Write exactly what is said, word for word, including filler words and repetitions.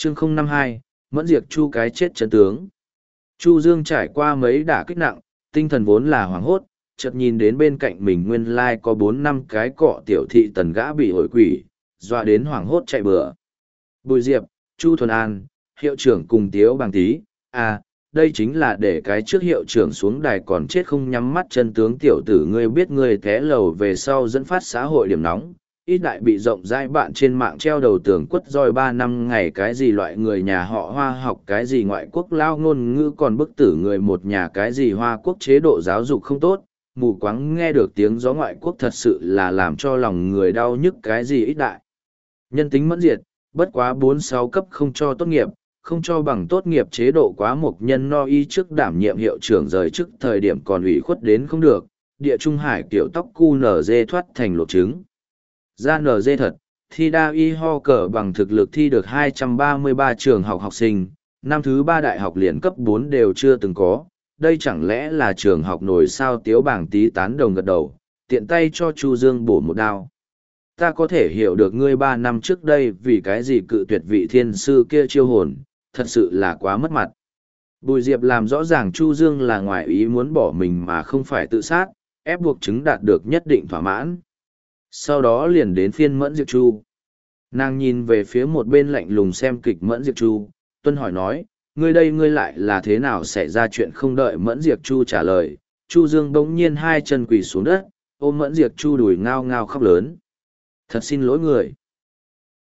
chương không năm hai, Mẫn Diệt Chu cái chết chân tướng. Chu Dương trải qua mấy đả kích nặng, tinh thần vốn là hoảng hốt, chợt nhìn đến bên cạnh mình nguyên lai có bốn năm cái cọ tiểu thị tần gã bị hội quỷ, dọa đến hoảng hốt chạy bừa. Bùi Diệp, Chu Thuần An, hiệu trưởng cùng Tiếu Bàng Tý, à, đây chính là để cái trước hiệu trưởng xuống đài còn chết không nhắm mắt chân tướng tiểu tử ngươi biết ngươi té lầu về sau dẫn phát xã hội điểm nóng. Ít đại bị rộng rãi bạn trên mạng treo đầu tường quất roi ba năm ngày cái gì loại người nhà họ hoa học cái gì ngoại quốc lao ngôn ngữ còn bức tử người một nhà cái gì hoa quốc chế độ giáo dục không tốt, mù quáng nghe được tiếng gió ngoại quốc thật sự là làm cho lòng người đau nhức cái gì ít đại. Nhân tính mẫn diệt, bất quá bốn sáu cấp không cho tốt nghiệp, không cho bằng tốt nghiệp chế độ quá một nhân no y trước đảm nhiệm hiệu trưởng rời trước thời điểm còn ủy khuất đến không được, địa trung hải kiểu tóc cu nở dê thoát thành lột trứng. Ra nở dê thật, thi đa y ho cờ bằng thực lực thi được hai trăm ba mươi ba trường học học sinh, năm thứ ba đại học liền cấp bốn đều chưa từng có, đây chẳng lẽ là trường học nổi sao Tiếu Bảng Tý tán đồng gật đầu, tiện tay cho Chu Dương bổ một đao. Ta có thể hiểu được ngươi ba năm trước đây vì cái gì cự tuyệt vị thiên sư kia chiêu hồn, thật sự là quá mất mặt. Bùi Diệp làm rõ ràng Chu Dương là ngoài ý muốn bỏ mình mà không phải tự sát, ép buộc chứng đạt được nhất định thỏa mãn. Sau đó liền đến phiên Mẫn Diệp Chu. Nàng nhìn về phía một bên lạnh lùng xem kịch Mẫn Diệp Chu, tuân hỏi nói, ngươi đây ngươi lại là thế nào xảy ra chuyện không đợi Mẫn Diệp Chu trả lời. Chu Dương bỗng nhiên hai chân quỳ xuống đất, ôm Mẫn Diệp Chu đùi ngao ngao khóc lớn. Thật xin lỗi người.